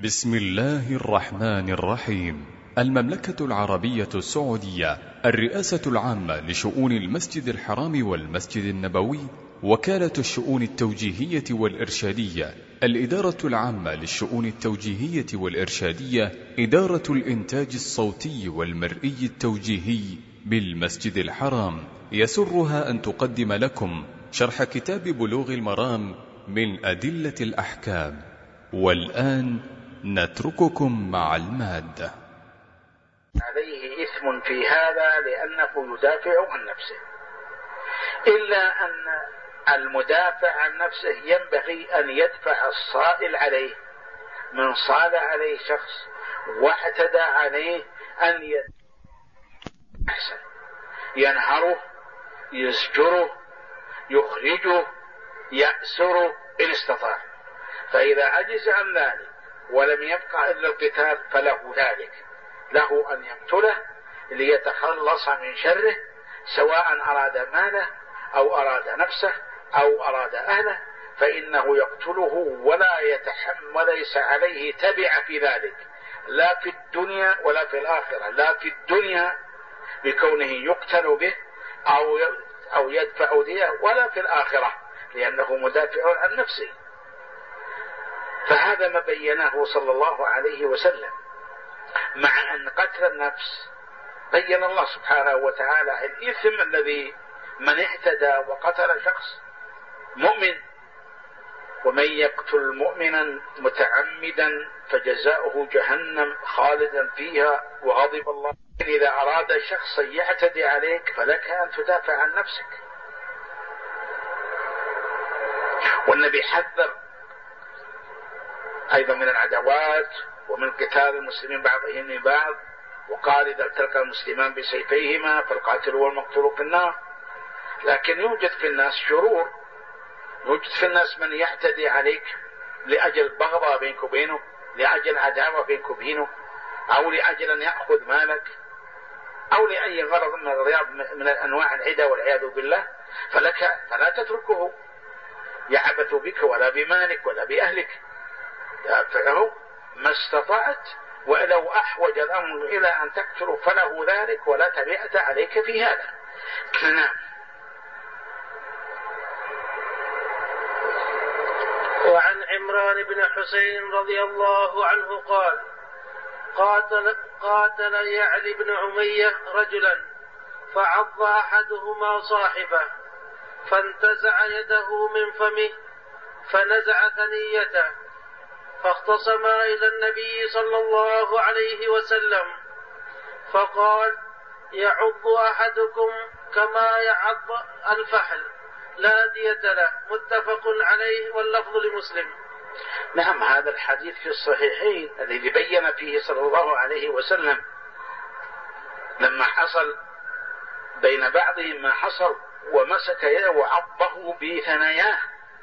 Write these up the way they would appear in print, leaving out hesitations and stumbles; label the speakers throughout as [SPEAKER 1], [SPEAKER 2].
[SPEAKER 1] بسم الله الرحمن الرحيم. المملكة العربية السعودية، الرئاسة العامة لشؤون المسجد الحرام والمسجد النبوي، وكالة الشؤون التوجيهية والإرشادية، الإدارة العامة للشؤون التوجيهية والإرشادية، إدارة الإنتاج الصوتي والمرئي التوجيهي بالمسجد الحرام، يسرها أن تقدم لكم شرح كتاب بلوغ المرام من أدلة الأحكام. والآن نترككم مع المادة.
[SPEAKER 2] عليه إثم في هذا لأنه يدافع عن نفسه، إلا أن المدافع عن نفسه ينبغي أن يدفع الصائل عليه، من صال عليه شخص واعتدى عليه أن يحسن ينهره، يزجره، يخرجه، يأسره إن استطاع. فإذا عجز عن ذلك ولم يبقى إلا القتال فله ذلك، له أن يقتله ليتخلص من شره، سواء أراد ماله أو أراد نفسه أو أراد أهله، فإنه يقتله ولا يتحمل، ليس عليه تبع في ذلك، لا في الدنيا ولا في الآخرة. لا في الدنيا بكونه يقتل به أو يدفع دية، ولا في الآخرة لأنه مدافع عن نفسه. فهذا ما بينه صلى الله عليه وسلم، مع أن قتل النفس بين الله سبحانه وتعالى الإثم الذي من اعتدى وقتل شخص مؤمن، ومن يقتل مؤمنا متعمدا فجزاؤه جهنم خالدا فيها وغضب الله. إذا أراد شخص يعتدي عليك فلك أن تدافع عن نفسك. والنبي حذر أيضا من العداوات ومن قتال المسلمين بعضهم من بعض، وقال إذا التقى المسلمان بسيفيهما فالقاتل والمقتول في النار. لكن يوجد في الناس شرور، يوجد في الناس من يعتدي عليك لأجل بغضة بينك وبينه، لأجل عداوة بينك وبينه، أو لأجل أن يأخذ مالك، أو لأي غرض من الرياض من أنواع العدى والعياذ بالله. فلا تتركه يعبث بك ولا بمالك ولا بأهلك، دافعه ما استطعت، ولو أحوج الأمر إلى أن تقتله فله ذلك، ولا تبعة عليك في هذا. نعم.
[SPEAKER 3] وعن عمران بن حسين رضي الله عنه قال: قاتل يعلي بن عمية رجلا فعض أحدهما صاحبه فانتزع يده من فمه فنزع ثنيته، فاختصما إلى النبي صلى الله عليه وسلم فقال: يعض أحدكم كما يعض الفحل لا دية له، متفق عليه واللفظ لمسلم.
[SPEAKER 2] نعم، هذا الحديث في الصحيحين الذي بين فيه صلى الله عليه وسلم لما حصل بين بعضهم ما حصل ومسك يده وعضه بثناياه،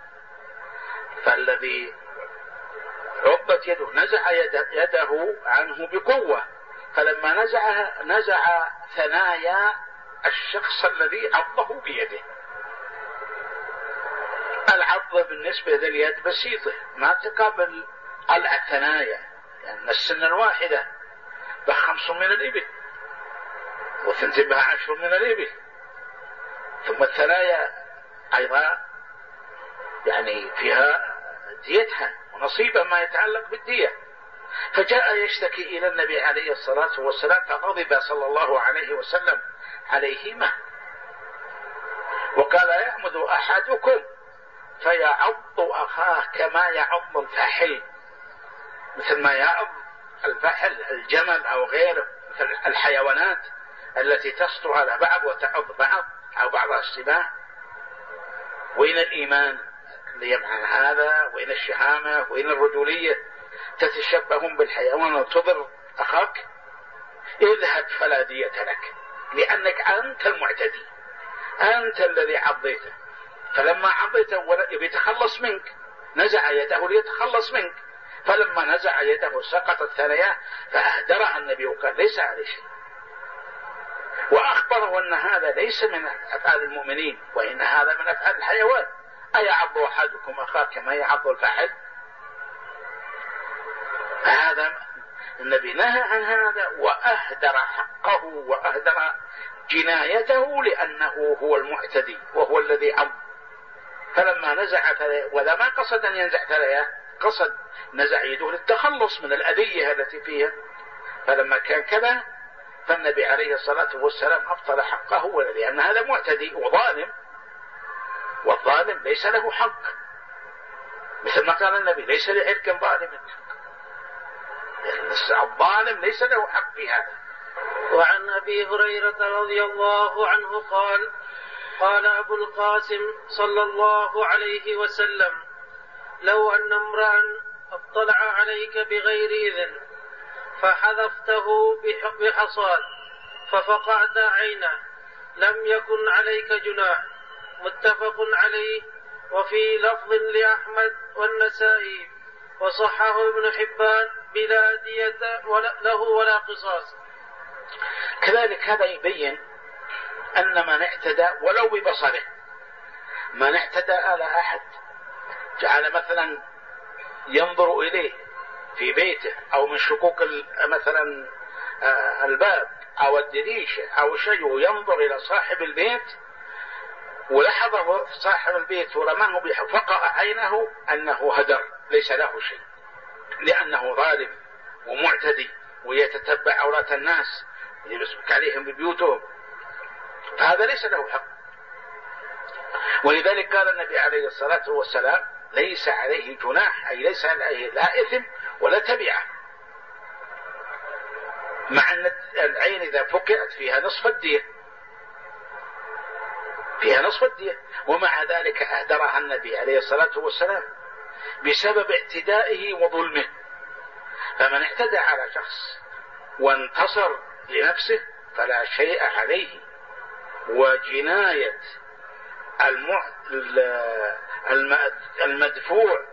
[SPEAKER 2] فالذي عضت يده نزع يده عنه بقوة، فلما نزعها نزع ثنايا الشخص الذي عضه بيده. العض بالنسبة لليد بسيطة، ما تقابل قلع الثنايا، لأن السنة الواحدة ب5 من الإبل، وثنتين بها 10 من الإبل، ثم الثنايا أيضا يعني فيها ديتها ونصيبا ما يتعلق بالدية. فجاء يشتكي إلى النبي عليه الصلاة والسلام، فغضب صلى الله عليه وسلم عليهما وقال: يعمد أحدكم فيعض أخاه كما يعض الفحل، مثل ما يعض الفحل الجمل أو غيره، مثل الحيوانات التي تسطو على بعض وتعض بعض أو بعضها السباع. وين الإيمان اللي يمنع هذا؟ وين الشهامة؟ وين الرجولية؟ تتشبهون بالحيوان وتضر أخاك؟ اذهب فلا دية لك، لأنك أنت المعتدي، أنت الذي عضيته. فلما عضيته يتخلص منك نزع يده ليتخلص منك، فلما نزع يده سقطت ثناياه فأهدرها النبي وقال: ليس عليه شيء، وأخبره أن هذا ليس من أفعال المؤمنين، وإن هذا من أفعال الحيوان. أيعض أحدكم أخاه كما يعض الفحل؟ هذا النبي نهى عن هذا وأهدر حقه وأهدر جنايته، لأنه هو المعتدي وهو الذي عض. فلما نزع ثرياه، ولا ما قصد أن ينزع ثرياه، قصد نزع يده للتخلص من الأذية التي فيها. فلما كان كذا فالنبي عليه الصلاة والسلام أبطل حقه، لأن هذا معتدي وظالم، والظالم ليس له حق، مثل ما قال النبي: ليس لعرك ظالم، الظالم ليس له حق في هذا.
[SPEAKER 3] وعن أبي هريرة رضي الله عنه قال: قال أبو القاسم صلى الله عليه وسلم: لو أن امرأ اطلع عليك بغير إذن فحذفته بحصاد ففقعت عينه لم يكن عليك جناح. متفق عليه. وفي لفظ لأحمد والنسائي وصححه ابن حبان: بلا دية له ولا قصاص.
[SPEAKER 2] كذلك هذا يبين أن من اعتدى ولو ببصره، من اعتدى على أحد جعل مثلا ينظر إليه في بيته أو من شقوق مثلا الباب أو الدريشة أو شيء، وينظر إلى صاحب البيت ولحظه صاحب البيت ورماه فقع عينه، أنه هدر ليس له شيء، لأنه ظالم ومعتدي ويتتبع عورات الناس ويمسك عليهم ببيوتهم، فهذا ليس له حق. ولذلك قال النبي عليه الصلاة والسلام: ليس عليه جناح، أي ليس عليه لا إثم ولا تبعة، مع أن العين إذا فقعت فيها نصف الدية، فيها نصف الدية، ومع ذلك أهدرها النبي عليه الصلاة والسلام بسبب اعتدائه وظلمه. فمن اعتدى على شخص وانتصر لنفسه فلا شيء عليه، وجناية المدفوع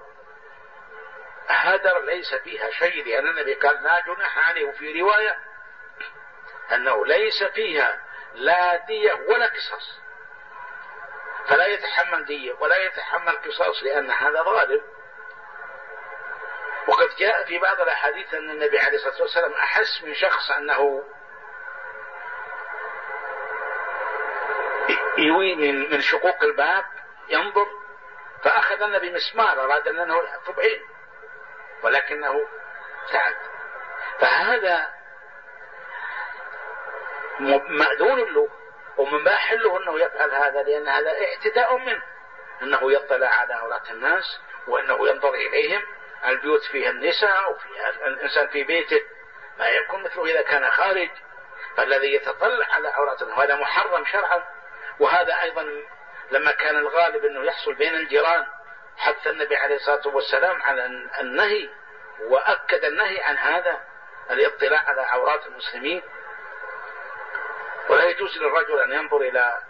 [SPEAKER 2] هدر ليس فيها شيء، لأن النبي قال: لا جناح عليه. وفي رواية أنه ليس فيها لا دية ولا قصاص، فلا يتحمل دية ولا يتحمل قصاص، لأن هذا ظالم. وقد جاء في بعض الأحاديث أن النبي عليه الصلاة والسلام أحس من شخص أنه يوي من شقوق الباب ينظر، فأخذ النبي مسمار أراد أنه يحط بعين، ولكنه ابتعد. فهذا مأذون له ومباح له أنه يفعل هذا، لأن هذا اعتداء منه، أنه يطلع على عورات الناس وأنه ينظر إليهم. البيوت فيها النساء وفيها الإنسان في بيته، ما يكون مثله إذا كان خارج، فالذي يتطلع على عوراتهم هذا محرم شرعا. وهذا أيضا لما كان الغالب أنه يحصل بين الجيران، حث النبي عليه الصلاة والسلام على النهي، وأكد النهي عن هذا الاطلاع على عورات المسلمين. ولا يجوز للرجل أن ينظر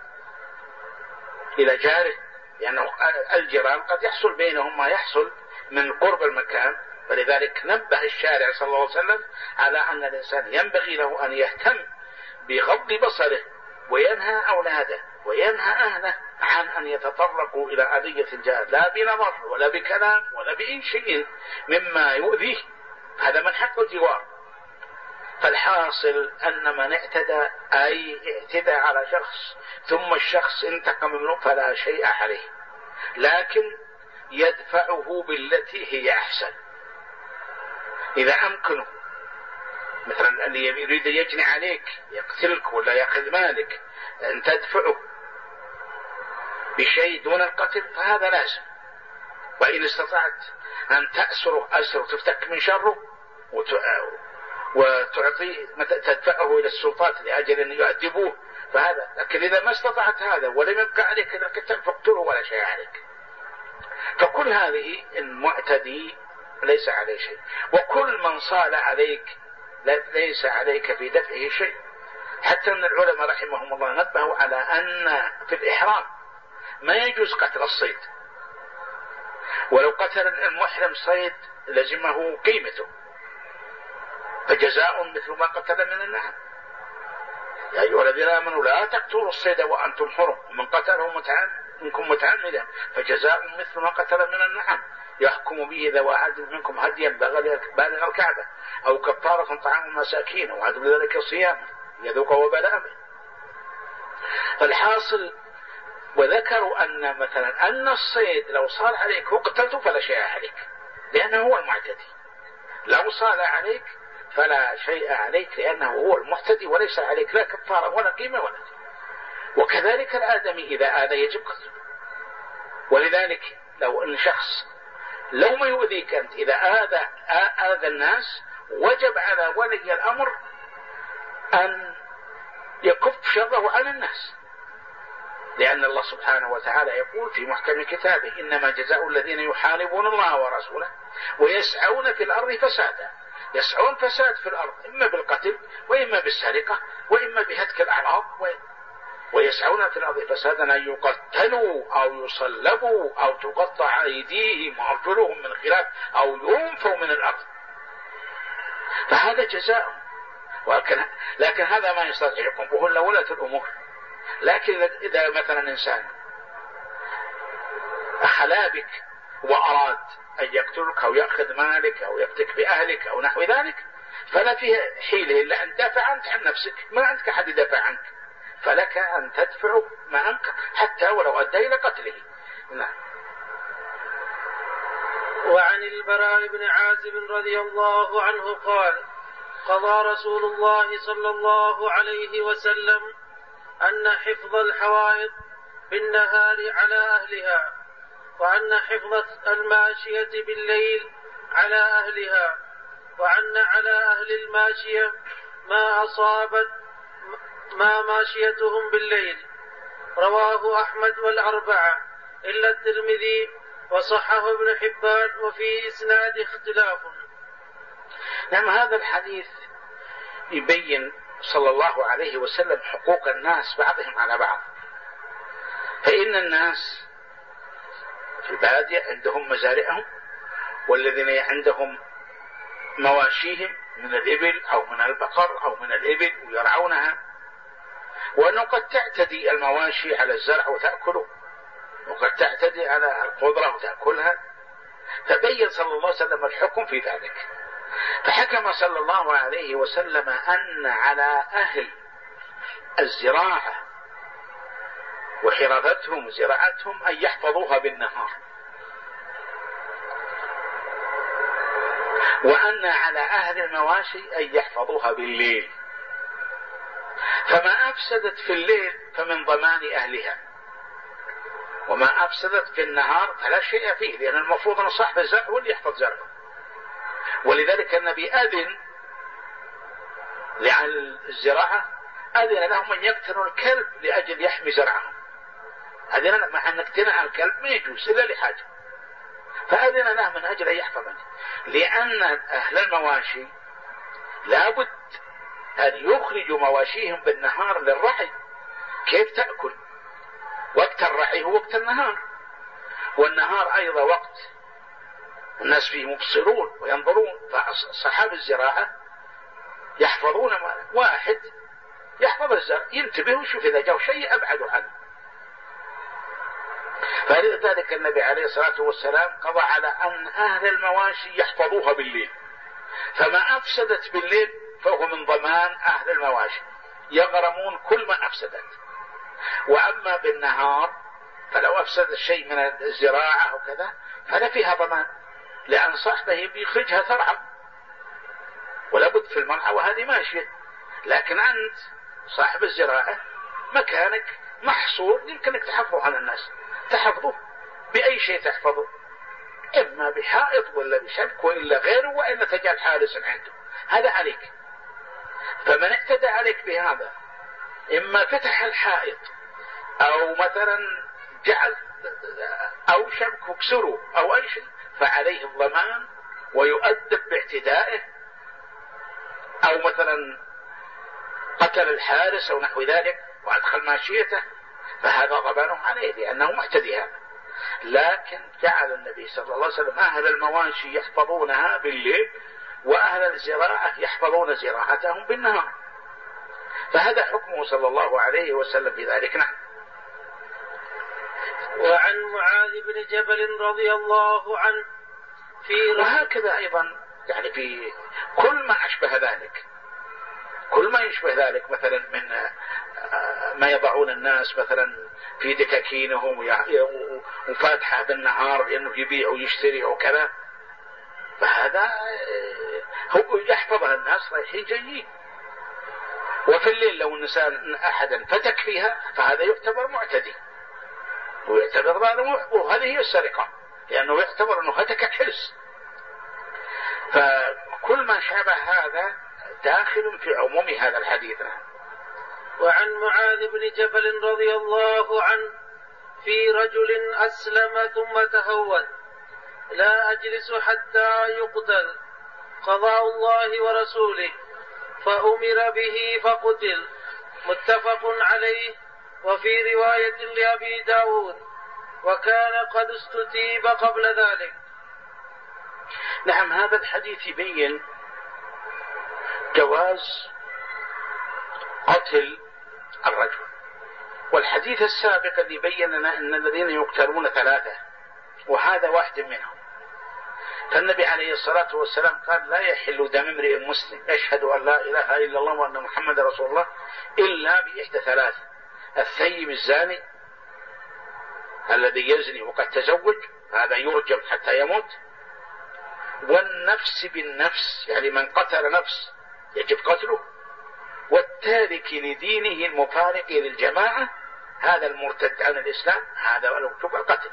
[SPEAKER 2] إلى جاره، لأنه الجيران قد يحصل بينهم ما يحصل من قرب المكان. فلذلك نبه الشارع صلى الله عليه وسلم على أن الإنسان ينبغي له أن يهتم بغض بصره، وينهى أولاده وينهى أهله عن أن يتطرقوا إلى أذية الجار، لا بنظر ولا بكلام ولا بأي شيء مما يؤذيه، هذا من حق الجوار. فالحاصل أن من اعتدى أي اعتدى على شخص ثم الشخص انتقم منه فلا شيء عليه، لكن يدفعه بالتي هي أحسن إذا أمكنه. مثلا اللي يريد يجني عليك يقتلك ولا يأخذ مالك، أن تدفعه بشيء دون القتل فهذا لازم. وإن استطعت أن تأسره أسر وتفتك من شره وتعطي تدفعه إلى السلطات لأجل أن يؤدبوه فهذا. لكن إذا ما استطعت هذا ولم يبقى عليك إلا القتال فاقتله ولا شيء عليك. فكل هذه المعتدي ليس عليه شيء، وكل من صال عليك ليس عليك في دفعه شيء. حتى أن العلماء رحمهم الله نبهوا على أن في الإحرام ما يجوز قتل الصيد، ولو قتل المحرم صيد لزمه قيمته، فجزاء مثل ما قتل من النعم. يا أيها الذين آمنوا لا تقتلوا الصيد وأنتم حرم، ومن قتله متعمدا منكم متعمدا فجزاء مثل ما قتل من النعم يحكم به ذوى عدل منكم هديا بالغ الكعبة أو كفارة طعام المساكين أو عدل ذلك صيام يذوق وبال أمره. فالحاصل وذكروا أن مثلا أن الصيد لو صار عليك وقتلته فلا شيء عليك لأنه هو المعتدي، لو صار عليك فلا شيء عليك لأنه هو المعتدي وليس عليك لا كفارة ولا قيمة ولا شيء. وكذلك الآدمي إذا آذى يجب قتله. ولذلك لو أن شخص لو ما يؤذيك أنت إذا آذى الناس وجب على ولي الأمر أن يكف شره عن الناس، لأن الله سبحانه وتعالى يقول في محكم كتابه إنما جزاء الذين يحاربون الله ورسوله ويسعون في الأرض فسادا. يسعون فساد في الأرض إما بالقتل وإما بالسرقة وإما بهتك الأعراض ويسعون في الأرض فسادا أن يقتلوا أو يصلبوا أو تقطع أيديهم وأرجلهم من خلاف أو ينفوا من الأرض، فهذا جزاء. لكن هذا ما يستطيع يحكم وهو ولاة الأمور. لكن إذا مثلا إنسان أخلا بك وأراد أن يقتلك أو يأخذ مالك أو يفتك بأهلك أو نحو ذلك فلا فيه حيلة إلا أن تدافع أنت عن نفسك، ما عندك أحد يدافع عنك، فلك أن تدفع ما أنك حتى ولو أدى إلى قتله. نعم.
[SPEAKER 3] وعن البراء بن عازب رضي الله عنه قال قضى رسول الله صلى الله عليه وسلم أن حفظ الحوائط بالنهار على أهلها وأن حفظ الماشية بالليل على أهلها وأن على أهل الماشية ما أصابت ما ماشيتهم بالليل. رواه أحمد والأربعة إلا الترمذي وصححه ابن حبان وفي إسناد اختلاف.
[SPEAKER 2] نعم. هذا الحديث يبين صلى الله عليه وسلم حقوق الناس بعضهم على بعض. فإن الناس في البادية عندهم مزارعهم والذين عندهم مواشيهم من الإبل أو من البقر أو من الإبل ويرعونها، وأنه قد تعتدي المواشي على الزرع وتأكله وقد تعتدي على الخضرة وتأكلها، فبين صلى الله عليه وسلم الحكم في ذلك. فحكم صلى الله عليه وسلم أن على أهل الزراعة وحرفتهم وزراعتهم أن يحفظوها بالنهار، وأن على أهل المواشي أن يحفظوها بالليل، فما أفسدت في الليل فمن ضمان أهلها وما أفسدت في النهار فلا شيء فيه، لأن المفروض أن صاحب الزرع هو اللي يحفظ زرعه. ولذلك النبي أذن لأهل الزراعة أذن لهم أن يقتلوا الكلب لأجل يحمي زرعهم. أذن مع أن اقتناء الكلب ما يجوز إلا لحاجة، فأذن له من أجل أن يحفظه، لأن أهل المواشي لابد أن يخرجوا مواشيهم بالنهار للرعي. كيف تأكل؟ وقت الرعي هو وقت النهار، والنهار أيضا وقت الناس فيه مبصرون وينظرون. فأصحاب الزراعة يحفظون واحد يحفظ الزرع ينتبه ويشوف إذا جاء شيء أبعد عنه. فلذلك النبي عليه الصلاة والسلام قضى على أن أهل المواشي يحفظوها بالليل، فما أفسدت بالليل فهو من ضمان أهل المواشي يغرمون كل ما أفسدت. وأما بالنهار فلو أفسد الشيء من الزراعة وكذا فلا فيها ضمان، لأن صاحبه بيخرجها ترعى ولابد في المرعى وهذه ماشية. لكن أنت صاحب الزراعة مكانك محصور يمكنك تحفظه عن الناس، تحفظه بأي شيء تحفظه، إما بحائط ولا بشبك وإلا غيره، وإلا تجعل حارسا عنده، هذا عليك. فمن اعتدى عليك بهذا إما فتح الحائط أو مثلا جعل أو شبك كسره أو أي شيء فعليه الضمان ويؤدب باعتدائه، أو مثلا قتل الحارس أو نحو ذلك وأدخل ماشيته فهذا ضمانه عليه لأنه معتدي هذا. لكن جعل النبي صلى الله عليه وسلم أهل المواشي يحفظونها بالليل وأهل الزراعة يحفظون زراعتهم بالنهار، فهذا حكمه صلى الله عليه وسلم في ذلك. نعم.
[SPEAKER 3] وعن معاذ بن جبل رضي الله عنه
[SPEAKER 2] وهكذا أيضا يعني في كل ما أشبه ذلك، كل ما يشبه ذلك مثلا من ما يضعون الناس مثلا في دكاكينهم وفاتحة بالنهار لأنه يبيع ويشتري وكذا، فهذا هو يحفظها الناس رايحين جايين. وفي الليل لو الإنسان أحدا فتك فيها فهذا يعتبر معتدي ويعتبر ظالم، وهذه هي السرقة لأنه يعتبر أنه فتك حرص. فكل ما شابه هذا داخل في عموم هذا الحديث.
[SPEAKER 3] وعن معاذ بن جبل رضي الله عنه في رجل أسلم ثم تهود: لا أجلس حتى يقتل، قضاء الله ورسوله، فأمر به فقتل. متفق عليه. وفي رواية لأبي داود: وكان قد استتيب قبل ذلك.
[SPEAKER 2] نعم، هذا الحديث يبين جواز قتل الرجل، والحديث السابق اللي بين لنا أن الذين يقتلون 3 وهذا واحد منهم. فالنبي عليه الصلاة والسلام قال: لا يحل دم امرئ مسلم يشهد أن لا إله إلا الله وأن محمد رسول الله إلا بإحدى 3: الثيب الزاني الذي يزني وقد تزوج، هذا يرجم حتى يموت، والنفس بالنفس يعني من قتل نفس يجب قتله، والتارك لدينه المفارق للجماعة، هذا المرتد عن الإسلام، هذا وجب القتل.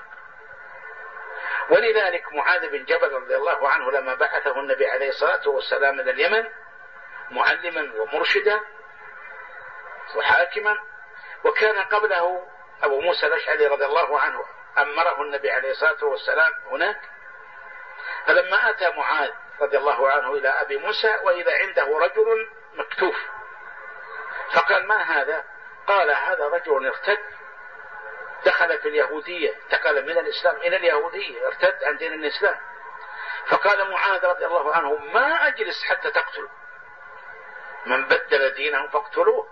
[SPEAKER 2] ولذلك معاذ بن جبل رضي الله عنه لما بعثه النبي عليه الصلاة والسلام إلى اليمن معلما ومرشدا وحاكما، وكان قبله أبو موسى الأشعري رضي الله عنه أمره النبي عليه الصلاة والسلام هناك. فلما أتى معاذ رضي الله عنه إلى أبي موسى وإذا عنده رجل مكتوف، فقال: ما هذا؟ قال: هذا رجل ارتد، دخل في اليهودية، انتقل من الإسلام إلى اليهودية، ارتد عن دين الإسلام. فقال معاذ رضي الله عنه: ما أجلس حتى تقتلوا، من بدل دينه فاقتلوه،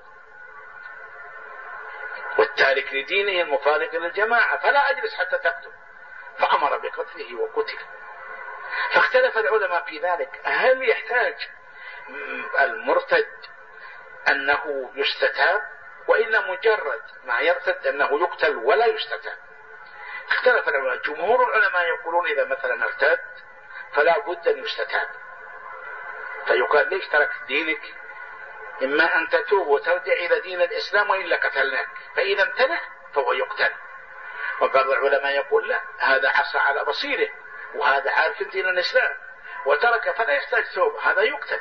[SPEAKER 2] والتارك لدينه المفارق للجماعة فلا أجلس حتى تقتل. فأمر بقتله وقتل. فاختلف العلماء في ذلك: هل يحتاج المرتد أنه يستتاب، وإلا مجرد ما يرتد أنه يقتل ولا يستتاب؟ اختلف العلماء. جمهور العلماء يقولون إذا مثلا ارتد فلا بد أن يستتاب، فيقال: ليش ترك دينك؟ إما أن تتوب وترجع إلى دين الإسلام وإلا قتلناك، فإذا امتنع فهو يقتل. وبعض العلماء يقول: لا، هذا عصى على بصيره وهذا عارف دين الإسلام وترك فلا يحتاج توبة، هذا يقتل.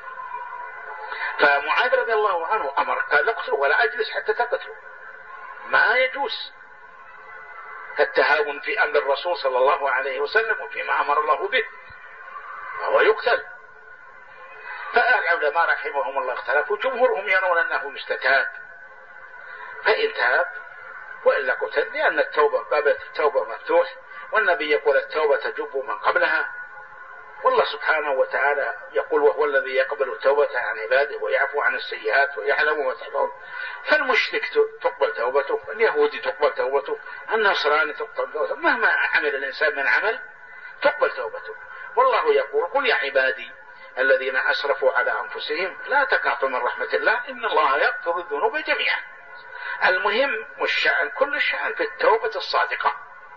[SPEAKER 2] فمعاذ رضي الله عنه أمر قال: اقتلوا ولا أجلس حتى تقتلوا. ما يجوز التهاون في أمر الرسول صلى الله عليه وسلم وفيما أمر الله به، وهو يقتل. فالعلماء رحمهم الله اختلفوا، جمهورهم يرون أنه يستتاب، فإن تاب وإلا قتل، لأن التوبة باب التوبة مفتوح، والنبي يقول: التوبة تجب من قبلها، والله سبحانه وتعالى يقول: وهو الذي يقبل التوبة عن عباده ويعفو عن السيئات ويعلم ما تفعلون. فالمشرك تقبل توبته، اليهودي تقبل توبته، النصراني تقبل توبته، مهما عمل الإنسان من عمل تقبل توبته. والله يقول: قل يا عبادي الذين أسرفوا على أنفسهم لا تقنطوا من رحمة الله إن الله يغفر الذنوب جميعا. المهم والشأن كل الشأن في التوبة الصادقة،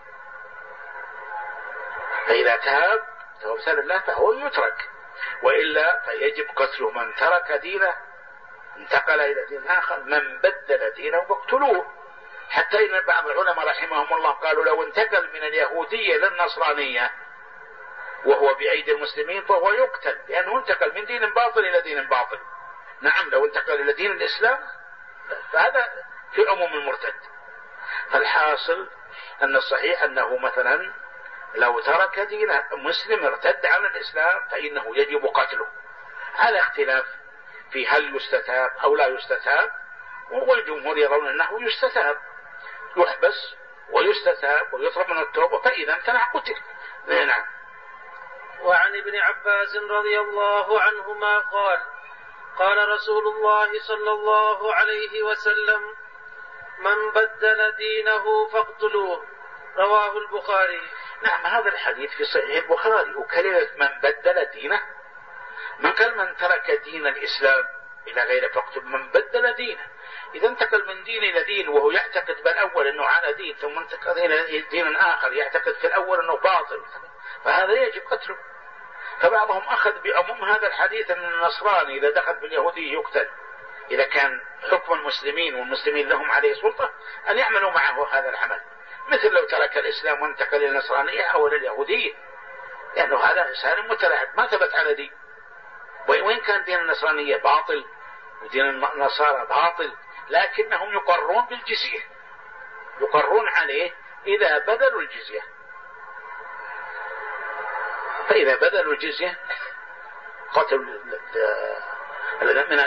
[SPEAKER 2] فإذا تاب توبة لله فهو يترك، وإلا فيجب قتله. من ترك دينه انتقل إلى دين آخر، من بدل دينه فاقتلوه. حتى إن بعض العلماء رحمهم الله قالوا: لو انتقل من اليهودية للنصرانية وهو بأيدي المسلمين فهو يقتل، لأنه انتقل من دين باطل إلى دين باطل. نعم، لو انتقل إلى دين الإسلام فهذا في عموم المرتد. فالحاصل أن الصحيح أنه مثلا لو ترك دين مسلم ارتد عن الإسلام فإنه يجب قتله، على اختلاف في هل يستتاب أو لا يستتاب. والجمهور يرون أنه يستتاب، يحبس ويستتاب ويطلب من التوبة، فإذا امتنع قتل. نعم.
[SPEAKER 3] وعن ابن عباس رضي الله عنهما قال: قال رسول الله صلى الله عليه وسلم: من بدل دينه فاقتلوه، رواه البخاري.
[SPEAKER 2] نعم، هذا الحديث في صحيح البخاري. وكلمة من بدل دينه، من قال من ترك دين الإسلام إلى غيره فاقتل، من بدل دينه. إذا انتقل من دين إلى دين وهو يعتقد بالأول أنه على دين، ثم انتقل إلى دين آخر يعتقد في الأول أنه باطل، فهذا يجب قتله. فبعضهم أخذ بعموم هذا الحديث أن النصراني إذا دخل باليهودي يقتل، إذا كان حكم المسلمين والمسلمين لهم عليه سلطة أن يعملوا معه هذا العمل، مثل لو ترك الإسلام وانتقل إلى النصرانية أو إلى اليهودية، لأنه هذا إنسان متلاعب ما ثبت على دين. وإن كان دين النصرانية باطل ودين النصارى باطل، لكنهم يقرون بالجزية، يقرون عليه إذا بذلوا الجزية. فإذا بذلوا الجزية قتلوا من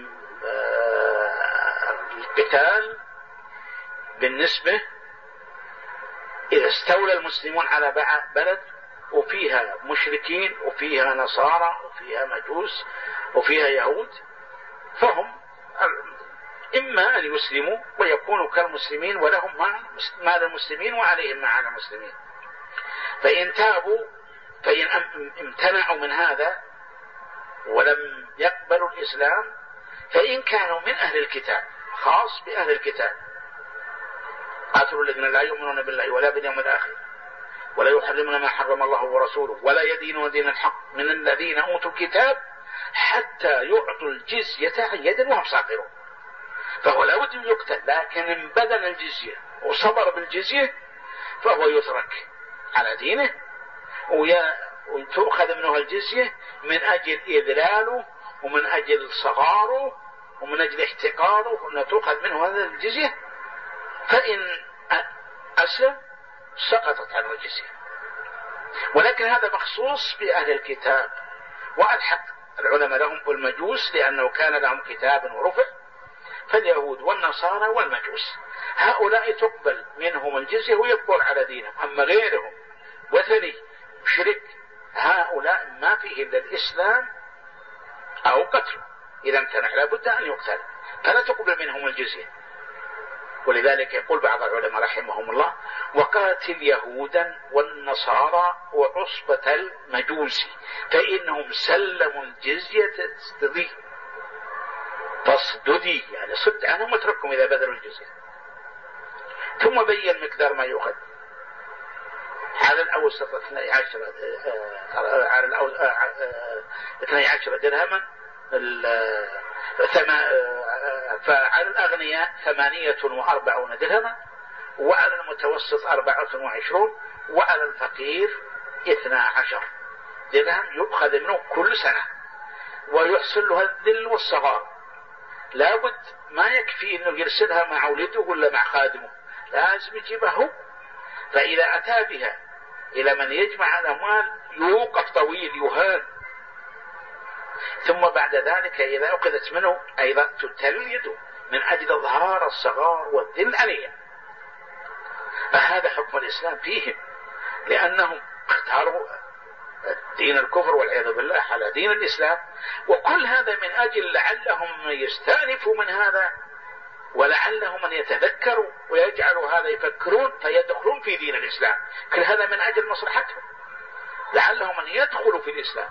[SPEAKER 2] القتال. بالنسبة إذا استولى المسلمون على بلد وفيها مشركين وفيها نصارى وفيها مجوس وفيها يهود، فهم إما أن يسلموا ويكونوا كالمسلمين ولهم ما للمسلمين وعليهم ما على المسلمين، فإن تابوا فإن امتنعوا من هذا ولم يقبلوا الإسلام، فإن كانوا من أهل الكتاب خاص بأهل الكتاب، قاتلوا الذين لا يؤمنون بالله ولا باليوم الآخر ولا يحرمون ما حرم الله ورسوله ولا يدينون دين الحق من الذين أوتوا الكتاب حتى يعطوا الجزية عن يد وهم صاغرون. فهو لا بد يقتل، لكن إن بذل الجزية وصبر بالجزية فهو يترك على دينه وتؤخذ منه الجزية من أجل إذلاله ومن أجل صغاره ومن أجل احتقاره، أن تؤخذ منه هذه الجزية، فإن أسلم سقطت عنه الجزية. ولكن هذا مخصوص بأهل الكتاب، وألحق العلماء لهم بالمجوس لأنه كان لهم كتاب ورفع، فاليهود والنصارى والمجوس هؤلاء تقبل منهم الجزية ويبقون على دينهم. أما غيرهم وثني مشرك هؤلاء ما فيه إلا الإسلام أو قتله، إذا امتنع لابد أن يقتل، فلا تقبل منهم الجزية. ولذلك يقول بعض العلماء رحمهم الله: وقاتل يهودا والنصارى وعصبة المجوس فإنهم سلموا الجزية تصددي، يعني صد عنهم واتركهم إذا بذلوا الجزية. ثم بين مقدار ما يؤخذ على الأوسط 12 درهما، فعلى الأغنياء 48 درهما، وعلى المتوسط 24، وعلى الفقير 12 درهم يؤخذ منه كل سنة، ويحصل له الذل والصغار. لابد ما يكفي انه يرسلها مع ولده ولا مع خادمه، لازم يجيبها هو. فإذا أتى بها إلى من يجمع الأموال يوقف طويل يهان، ثم بعد ذلك إذا أخذت منه أيضا تتل يده من أجل إظهار الصغار والذل عليها. فهذا حكم الإسلام فيهم، لأنهم اختاروا دين الكفر والعياذ بالله على دين الإسلام، وكل هذا من أجل لعلهم يستأنفوا من هذا، ولعلهم أن يتذكروا ويجعلوا هذا يفكرون فيدخلون في دين الإسلام. كل هذا من أجل مصلحتهم، لعلهم أن يدخلوا في الإسلام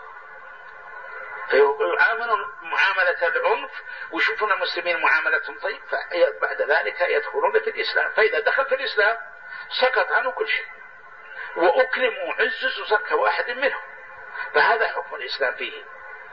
[SPEAKER 2] فيعاملون معاملة العنف ويشوفون المسلمين معاملتهم طيب، فبعد ذلك يدخلون في الإسلام. فإذا دخل في الإسلام سقط عنه كل شيء وأكرم وعزز وصار كواحد منهم. فهذا حكم الإسلام فيه.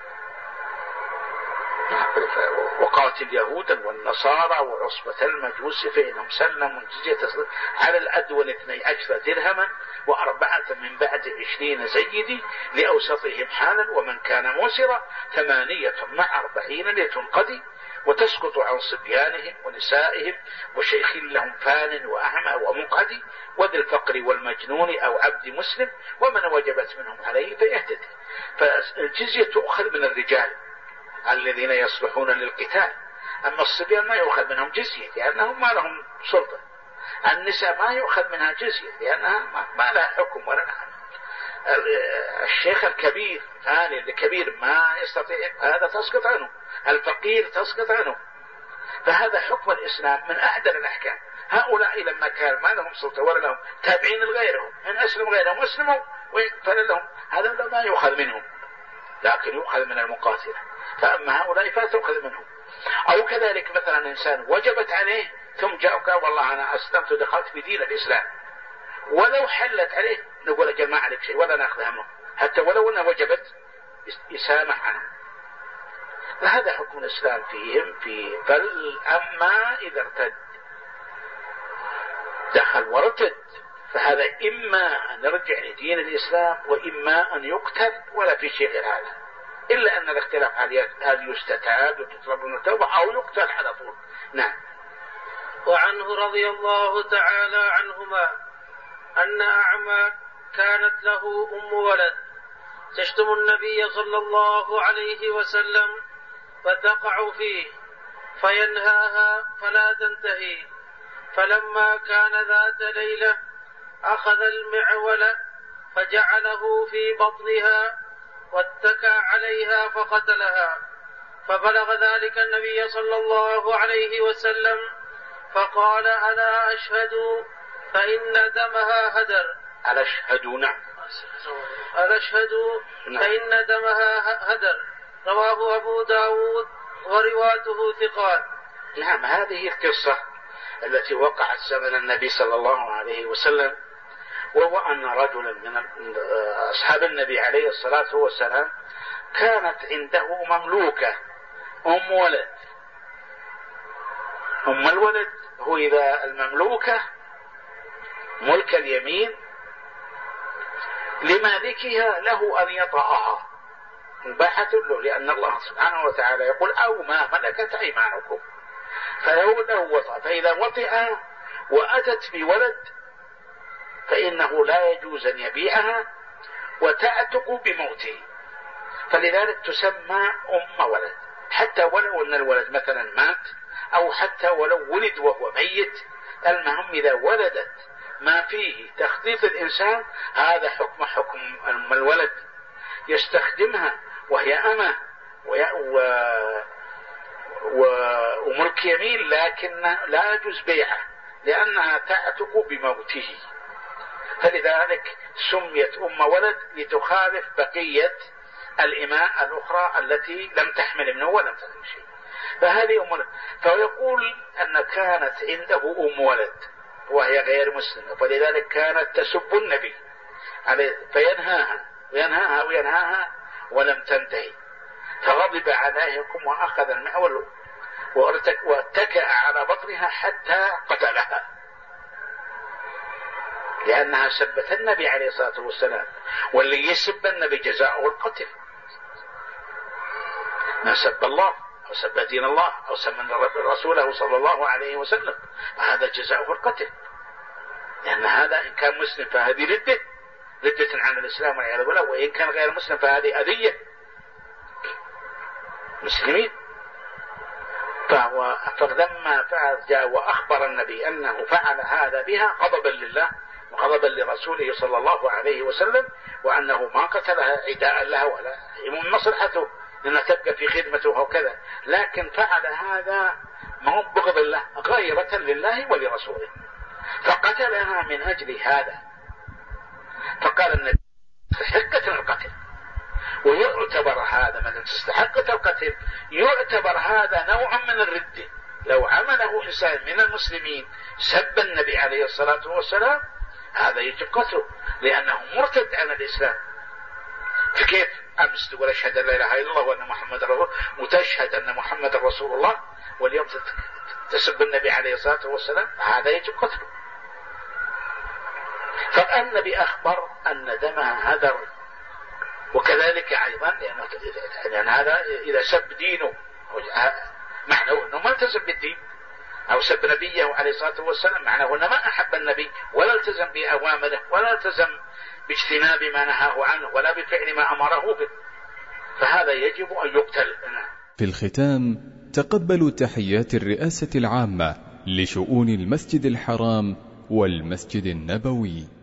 [SPEAKER 2] وقاتل يهودا والنصارى وعصبة المجوس فإنهم سلموا الجزية على الأدون 12 درهما و4 من بعد 20 زيدي لأوسطهم حالا، ومن كان موسرا 8 مع 40 لتنقضي، وتسقط عن صبيانهم ونسائهم وشيخ لهم فان وأعمى ومنقدي وذي الفقر والمجنون أو عبد مسلم ومن وجبت منهم عليه فيهتدي. فالجزية تؤخذ من الرجال الذين يصلحون للقتال، أما الصبيان ما يؤخذ منهم جزية لأنهم ما لهم سلطة. النساء ما يؤخذ منها جزية لأنها ما لها حكم ولا لها. الشيخ الكبير ثاني الكبير ما يستطيع هذا تسقط عنه، الفقير تسقط عنه. فهذا حكم الإسلام من أعدل الأحكام. هؤلاء لما كان ما لهم سلطة ولا لهم تابعين لغيرهم، إن أسلم غيرهم أسلموا فلهم هذا ما يؤخذ منهم، لكن يؤخذ من المقاتلة. فأما هؤلاء فتؤخذ منهم. أو كذلك مثلا إنسان وجبت عليه ثم جاءك والله أنا أسلمت ودخلت في دين الإسلام، ولو حلت عليه نقول أجل ما عليك شيء ولا نأخذ همه، حتى ولو أنها وجبت يسامح عنه. فهذا حكم الإسلام فيهم. أما إذا ارتد دخل وارتد فهذا إما أن يرجع لدين الإسلام وإما أن يقتل، ولا في شيء غير هذا، إلا أن الاختلاف هل يستتاب وتطلب من التوبة أو يقتل على طول. نعم.
[SPEAKER 3] وعنه رضي الله تعالى عنهما أن أعمى كانت له أم ولد تشتم النبي صلى الله عليه وسلم فتقع فيه فينهاها فلا تنتهي، فلما كان ذات ليلة أخذ المعول فجعله في بطنها واتكى عليها فقتلها، فبلغ ذلك النبي صلى الله عليه وسلم فقال ألا أشهد فإن دمها هدر.
[SPEAKER 2] ألا أشهد. نعم.
[SPEAKER 3] ألا أشهد فإن دمها هدر. رواه أبو داود ورواته ثقات.
[SPEAKER 2] نعم. هذه القصة التي وقعت زمن النبي صلى الله عليه وسلم، وهو أن رجلا من أصحاب النبي عليه الصلاة والسلام كانت عنده مملوكة أم ولد. أم الولد هو إذا المملوكة ملك اليمين لمالكها له أن يطأها مباحة له، لأن الله سبحانه وتعالى يقول أو ما ملكت أيمانكم، فهو له وطأ. فإذا وطئ وأتت بولد فإنه لا يجوز أن يبيعها وتعتق بموته، فلذلك تسمى أم ولد. حتى ولو أن الولد مثلا مات أو حتى ولو ولد وهو ميت، المهم إذا ولدت ما فيه تخطيط الإنسان هذا حكم أم الولد، يستخدمها وهي أمة وملك يمين، لكن لا يجوز بيعه لأنها تعتق بموته، فلذلك سميت أم ولد لتخالف بقية الإماء الأخرى التي لم تحمل منه ولم تحمل شيء. فهذه أم ولد. فيقول أن كانت عنده أم ولد وهي غير مسلمة، فلذلك كانت تسب النبي فينهاها ولم تنتهي، فغضب عليكم وأخذ المعول واتكأ على بطنها حتى قتلها، لأنها سبت النبي عليه الصلاة والسلام، واللي يسب النبي جزاؤه القتل. ما سب الله أو سب دين الله أو سب رسوله صلى الله عليه وسلم فهذا جزاؤه القتل، لأن هذا إن كان مسلم فهذه ردة عن الإسلام والعياذ بالله، وإن كان غير مسلم فهذه أذية مسلمين. فلما جاء وأخبر النبي أنه فعل هذا بها غضبا لله وغضبا لرسوله صلى الله عليه وسلم، وأنه ما قتلها عداء لها ولا من مصلحته لأنها تبقى في خدمته وكذا، لكن فعل هذا ما هو بغض الله، غيرة لله ولرسوله، فقتلها من أجل هذا. فقال النبي استحقت القتل، ويعتبر هذا من استحقت القتل يعتبر هذا نوع من الردة. لو عمله إنسان من المسلمين سب النبي عليه الصلاة والسلام هذا يجب قتله لأنه مرتد عن الإسلام. فكيف أمس تقول أشهد أن لا إله إلا الله وأن محمد رسول الله وتشهد أن محمد رسول الله، واليوم تسب النبي عليه الصلاة والسلام، هذا يجب قتله. فالنبي أخبر أن دمها هدر، وكذلك أيضا لأن هذا إذا سب دينه معناه أنه ما التزم بالدين، أو سب نبيه عليه الصلاة والسلام معناه أنه ما أحب النبي ولا التزم بأوامره ولا التزم باجتناب ما نهاه عنه ولا بفعل ما أمره به، فهذا يجب أن يقتل.
[SPEAKER 1] في الختام تقبلوا تحيات الرئاسة العامة لشؤون المسجد الحرام والمسجد النبوي.